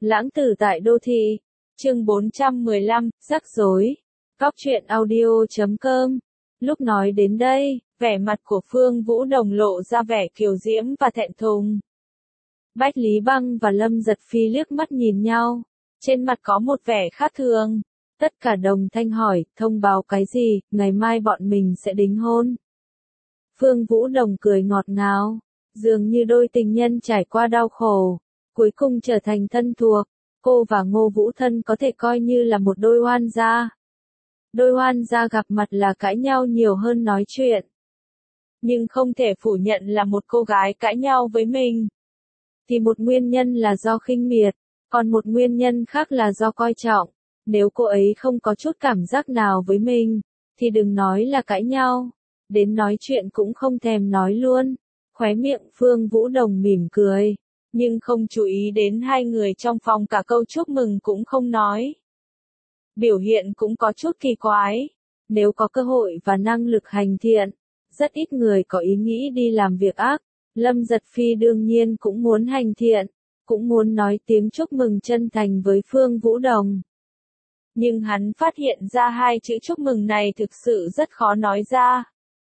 Lãng tử tại đô thị. Chương 415, rắc rối. Góc truyện audio.com. Lúc nói đến đây, vẻ mặt của Phương Vũ Đồng lộ ra vẻ kiều diễm và thẹn thùng. Bách Lý Băng và Lâm Giật Phi liếc mắt nhìn nhau, trên mặt có một vẻ khác thường. Tất cả đồng thanh hỏi, thông báo cái gì, ngày mai bọn mình sẽ đính hôn. Phương Vũ Đồng cười ngọt ngào, dường như đôi tình nhân trải qua đau khổ, cuối cùng trở thành thân thuộc. Cô và Ngô Vũ Thân có thể coi như là một đôi oan gia. Đôi oan gia gặp mặt là cãi nhau nhiều hơn nói chuyện. Nhưng không thể phủ nhận là một cô gái cãi nhau với mình. Thì một nguyên nhân là do khinh miệt, còn một nguyên nhân khác là do coi trọng. Nếu cô ấy không có chút cảm giác nào với mình, thì đừng nói là cãi nhau, đến nói chuyện cũng không thèm nói luôn. Khóe miệng Phương Vũ Đồng mỉm cười, nhưng không chú ý đến hai người trong phòng, cả câu chúc mừng cũng không nói. Biểu hiện cũng có chút kỳ quái. Nếu có cơ hội và năng lực hành thiện, rất ít người có ý nghĩ đi làm việc ác. Lâm Giật Phi đương nhiên cũng muốn hành thiện, cũng muốn nói tiếng chúc mừng chân thành với Phương Vũ Đồng. Nhưng hắn phát hiện ra hai chữ chúc mừng này thực sự rất khó nói ra.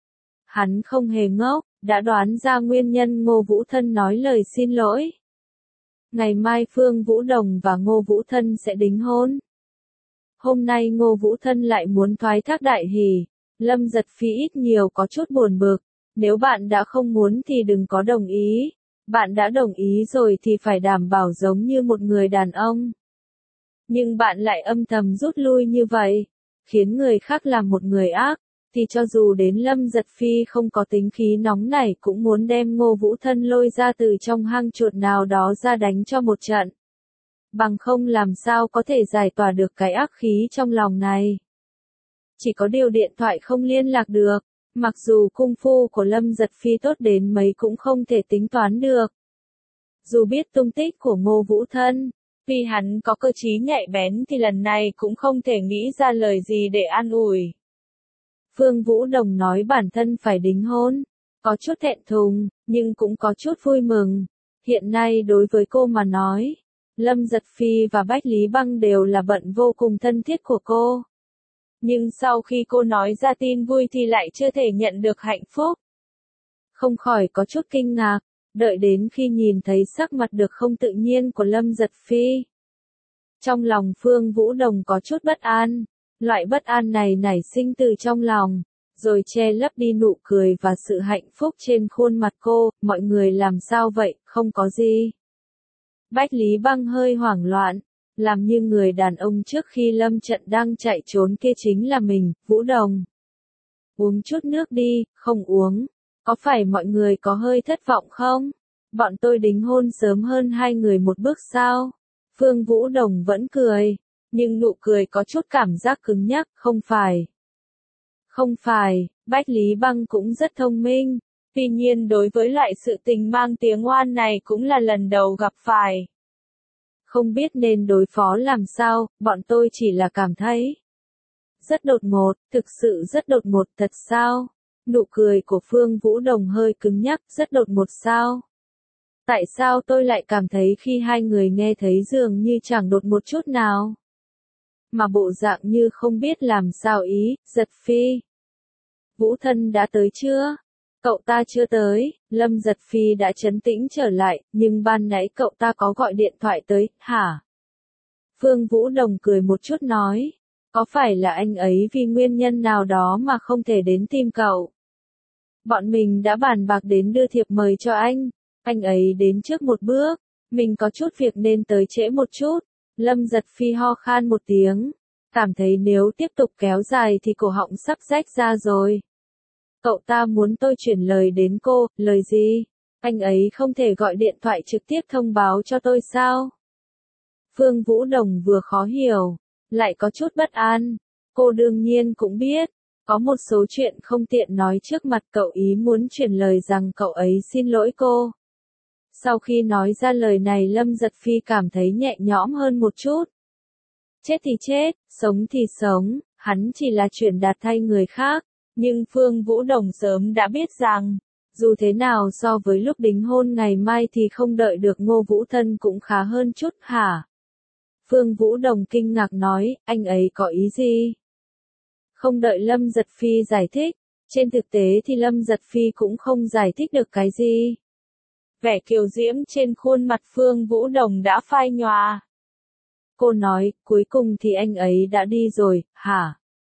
Hắn không hề ngốc, đã đoán ra nguyên nhân Ngô Vũ Thân nói lời xin lỗi. Ngày mai Phương Vũ Đồng và Ngô Vũ Thân sẽ đính hôn. Hôm nay Ngô Vũ Thân lại muốn thoái thác đại hỷ. Lâm Giật Phi ít nhiều có chút buồn bực. Nếu bạn đã không muốn thì đừng có đồng ý. Bạn đã đồng ý rồi thì phải đảm bảo giống như một người đàn ông. Nhưng bạn lại âm thầm rút lui như vậy, khiến người khác làm một người ác, thì cho dù đến Lâm Giật Phi không có tính khí nóng nảy cũng muốn đem Ngô Vũ Thân lôi ra từ trong hang chuột nào đó ra đánh cho một trận. Bằng không làm sao có thể giải tỏa được cái ác khí trong lòng này. Chỉ có điều điện thoại không liên lạc được, mặc dù cung phu của Lâm Giật Phi tốt đến mấy cũng không thể tính toán được. Dù biết tung tích của Ngô Vũ Thân, vì hắn có cơ trí nhạy bén thì lần này cũng không thể nghĩ ra lời gì để an ủi. Phương Vũ Đồng nói bản thân phải đính hôn, có chút thẹn thùng, nhưng cũng có chút vui mừng. Hiện nay đối với cô mà nói, Lâm Giật Phi và Bách Lý Băng đều là bạn vô cùng thân thiết của cô. Nhưng sau khi cô nói ra tin vui thì lại chưa thể nhận được hạnh phúc. Không khỏi có chút kinh ngạc. Đợi đến khi nhìn thấy sắc mặt được không tự nhiên của Lâm Giật Phi. Trong lòng Phương Vũ Đồng có chút bất an. Loại bất an này nảy sinh từ trong lòng, rồi che lấp đi nụ cười và sự hạnh phúc trên khuôn mặt cô. Mọi người làm sao vậy, không có gì. Bách Lý Băng hơi hoảng loạn, làm như người đàn ông trước khi lâm trận đang chạy trốn kia chính là mình. Vũ Đồng, uống chút nước đi. Không uống. Có phải mọi người có hơi thất vọng không? Bọn tôi đính hôn sớm hơn hai người một bước sao? Phương Vũ Đồng vẫn cười, nhưng nụ cười có chút cảm giác cứng nhắc. Không phải. Không phải, Bách Lý Băng cũng rất thông minh. Tuy nhiên đối với loại sự tình mang tiếng oan này cũng là lần đầu gặp phải. Không biết nên đối phó làm sao, bọn tôi chỉ là cảm thấy rất đột ngột, thực sự rất đột ngột thật sao? Nụ cười của Phương Vũ Đồng hơi cứng nhắc, rất đột ngột sao? Tại sao tôi lại cảm thấy khi hai người nghe thấy dường như chẳng đột một chút nào? Mà bộ dạng như không biết làm sao ý. Giật Phi, Vũ Thân đã tới chưa? Cậu ta chưa tới. Lâm Giật Phi đã trấn tĩnh trở lại, nhưng ban nãy cậu ta có gọi điện thoại tới, hả? Phương Vũ Đồng cười một chút nói, có phải là anh ấy vì nguyên nhân nào đó mà không thể đến tìm cậu? Bọn mình đã bàn bạc đến đưa thiệp mời cho anh ấy đến trước một bước, mình có chút việc nên tới trễ một chút. Lâm Giật Phi ho khan một tiếng, cảm thấy nếu tiếp tục kéo dài thì cổ họng sắp rách ra rồi. Cậu ta muốn tôi chuyển lời đến cô. Lời gì? Anh ấy không thể gọi điện thoại trực tiếp thông báo cho tôi sao? Phương Vũ Đồng vừa khó hiểu, lại có chút bất an. Cô đương nhiên cũng biết, có một số chuyện không tiện nói trước mặt cậu, ý muốn chuyển lời rằng cậu ấy xin lỗi cô. Sau khi nói ra lời này Lâm Giật Phi cảm thấy nhẹ nhõm hơn một chút. Chết thì chết, sống thì sống, hắn chỉ là chuyển đạt thay người khác. Nhưng Phương Vũ Đồng sớm đã biết rằng, dù thế nào so với lúc đính hôn ngày mai thì không đợi được Ngô Vũ Thân cũng khá hơn chút, hả? Phương Vũ Đồng kinh ngạc nói, anh ấy có ý gì? Không đợi Lâm Giật Phi giải thích, trên thực tế thì Lâm Giật Phi cũng không giải thích được cái gì. Vẻ kiều diễm trên khuôn mặt Phương Vũ Đồng đã phai nhòa. Cô nói, cuối cùng thì anh ấy đã đi rồi, hả?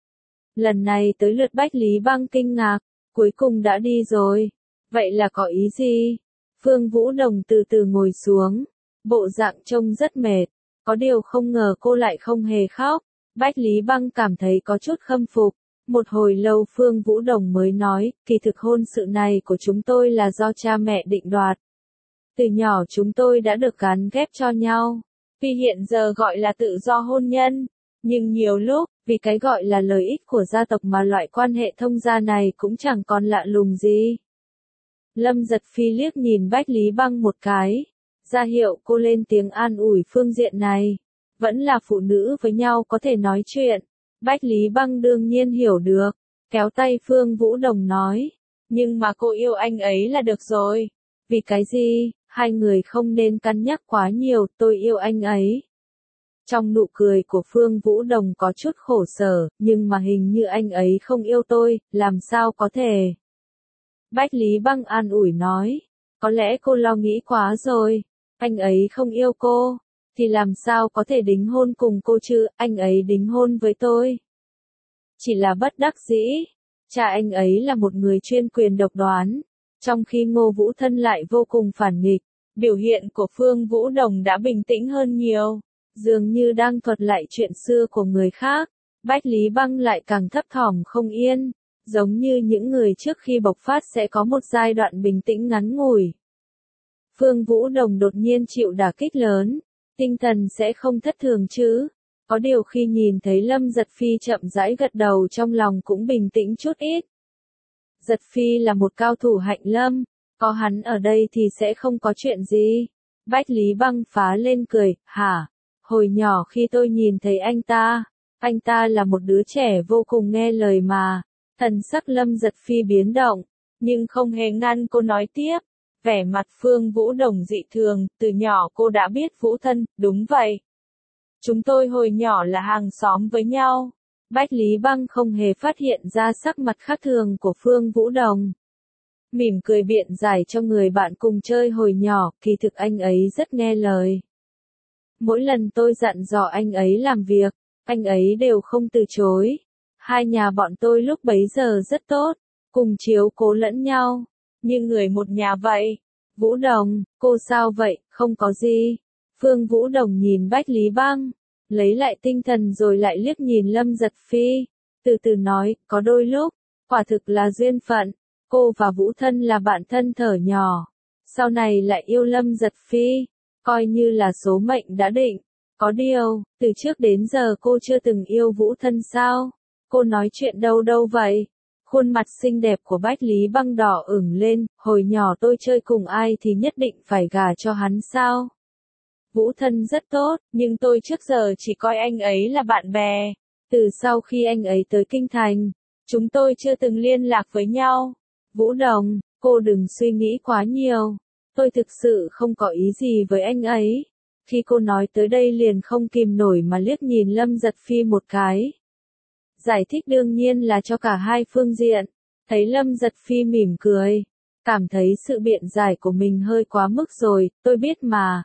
Lần này tới lượt Bách Lý Băng kinh ngạc, cuối cùng đã đi rồi. Vậy là có ý gì? Phương Vũ Đồng từ từ ngồi xuống, bộ dạng trông rất mệt, có điều không ngờ cô lại không hề khóc. Bách Lý Băng cảm thấy có chút khâm phục. Một hồi lâu Phương Vũ Đồng mới nói, kỳ thực hôn sự này của chúng tôi là do cha mẹ định đoạt. Từ nhỏ chúng tôi đã được gắn ghép cho nhau. Tuy hiện giờ gọi là tự do hôn nhân, nhưng nhiều lúc, vì cái gọi là lợi ích của gia tộc mà loại quan hệ thông gia này cũng chẳng còn lạ lùng gì. Lâm Giật Phi liếc nhìn Bách Lý Băng một cái, ra hiệu cô lên tiếng an ủi phương diện này. Vẫn là phụ nữ với nhau có thể nói chuyện. Bách Lý Băng đương nhiên hiểu được, kéo tay Phương Vũ Đồng nói. Nhưng mà cô yêu anh ấy là được rồi. Vì cái gì, hai người không nên cân nhắc quá nhiều, tôi yêu anh ấy. Trong nụ cười của Phương Vũ Đồng có chút khổ sở, nhưng mà hình như anh ấy không yêu tôi, làm sao có thể. Bách Lý Băng an ủi nói, có lẽ cô lo nghĩ quá rồi, anh ấy không yêu cô, thì làm sao có thể đính hôn cùng cô chứ, anh ấy đính hôn với tôi. Chỉ là bất đắc dĩ, cha anh ấy là một người chuyên quyền độc đoán, trong khi Ngô Vũ Thân lại vô cùng phản nghịch. Biểu hiện của Phương Vũ Đồng đã bình tĩnh hơn nhiều, dường như đang thuật lại chuyện xưa của người khác. Bách Lý Băng lại càng thấp thỏm không yên, giống như những người trước khi bộc phát sẽ có một giai đoạn bình tĩnh ngắn ngủi. Phương Vũ Đồng đột nhiên chịu đả kích lớn, tinh thần sẽ không thất thường chứ. Có điều khi nhìn thấy Lâm Giật Phi chậm rãi gật đầu trong lòng cũng bình tĩnh chút ít. Giật Phi là một cao thủ hạnh lâm, có hắn ở đây thì sẽ không có chuyện gì. Bách Lý Băng phá lên cười, hả? Hồi nhỏ khi tôi nhìn thấy anh ta là một đứa trẻ vô cùng nghe lời mà. Thần sắc Lâm Giật Phi biến động, nhưng không hề ngăn cô nói tiếp. Vẻ mặt Phương Vũ Đồng dị thường, từ nhỏ cô đã biết Vũ Thân, đúng vậy. Chúng tôi hồi nhỏ là hàng xóm với nhau. Bách Lý Băng không hề phát hiện ra sắc mặt khác thường của Phương Vũ Đồng. Mỉm cười biện giải cho người bạn cùng chơi hồi nhỏ, kỳ thực anh ấy rất nghe lời. Mỗi lần tôi dặn dò anh ấy làm việc, anh ấy đều không từ chối. Hai nhà bọn tôi lúc bấy giờ rất tốt, cùng chiếu cố lẫn nhau, như người một nhà vậy. Vũ Đồng, cô sao vậy, không có gì. Phương Vũ Đồng nhìn Bách Lý Băng, lấy lại tinh thần rồi lại liếc nhìn Lâm Giật Phi, từ từ nói, có đôi lúc, quả thực là duyên phận, cô và Vũ Thân là bạn thân thở nhỏ, sau này lại yêu Lâm Giật Phi, coi như là số mệnh đã định. Có điều, từ trước đến giờ cô chưa từng yêu Vũ Thân sao? Cô nói chuyện đâu đâu vậy? Khuôn mặt xinh đẹp của Bách Lý Băng đỏ ửng lên, hồi nhỏ tôi chơi cùng ai thì nhất định phải gả cho hắn sao? Vũ Thân rất tốt, nhưng tôi trước giờ chỉ coi anh ấy là bạn bè. Từ sau khi anh ấy tới Kinh Thành, chúng tôi chưa từng liên lạc với nhau. Vũ Đồng, cô đừng suy nghĩ quá nhiều. Tôi thực sự không có ý gì với anh ấy. Khi cô nói tới đây liền không kìm nổi mà liếc nhìn Lâm Giật Phi một cái. Giải thích đương nhiên là cho cả hai phương diện. Thấy Lâm Giật Phi mỉm cười, cảm thấy sự biện giải của mình hơi quá mức rồi, tôi biết mà.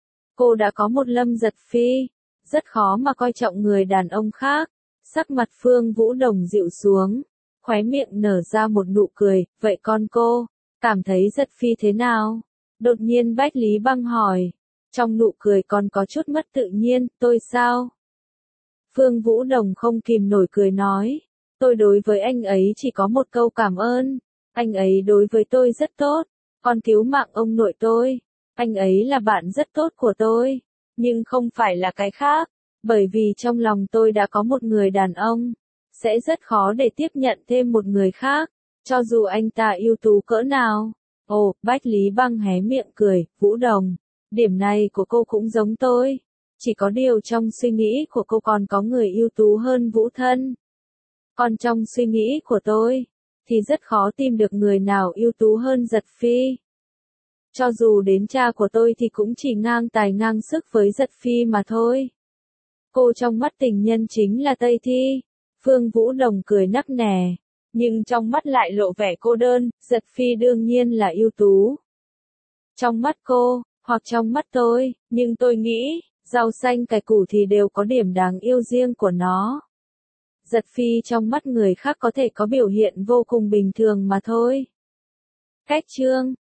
Cô đã có một Lâm Giật Phi, rất khó mà coi trọng người đàn ông khác. Sắc mặt Phương Vũ Đồng dịu xuống, khóe miệng nở ra một nụ cười, vậy con cô, cảm thấy Giật Phi thế nào? Đột nhiên Bách Lý Băng hỏi, trong nụ cười còn có chút mất tự nhiên, tôi sao? Phương Vũ Đồng không kìm nổi cười nói, tôi đối với anh ấy chỉ có một câu cảm ơn, anh ấy đối với tôi rất tốt, còn cứu mạng ông nội tôi, anh ấy là bạn rất tốt của tôi, nhưng không phải là cái khác, bởi vì trong lòng tôi đã có một người đàn ông, sẽ rất khó để tiếp nhận thêm một người khác, cho dù anh ta ưu tú cỡ nào. Ồ, Bách Lý Băng hé miệng cười, Vũ Đồng, điểm này của cô cũng giống tôi. Chỉ có điều trong suy nghĩ của cô còn có người ưu tú hơn Vũ Thân. Còn trong suy nghĩ của tôi, thì rất khó tìm được người nào ưu tú hơn Giật Phi. Cho dù đến cha của tôi thì cũng chỉ ngang tài ngang sức với Giật Phi mà thôi. cô trong mắt tình nhân chính là Tây Thi. Phương Vũ Đồng cười nắc nẻ, nhưng trong mắt lại lộ vẻ cô đơn, Giật Phi đương nhiên là ưu tú. Trong mắt cô, hoặc trong mắt tôi, nhưng tôi nghĩ, rau xanh cải củ thì đều có điểm đáng yêu riêng của nó. Giật Phi trong mắt người khác có thể có biểu hiện vô cùng bình thường mà thôi. Cách chương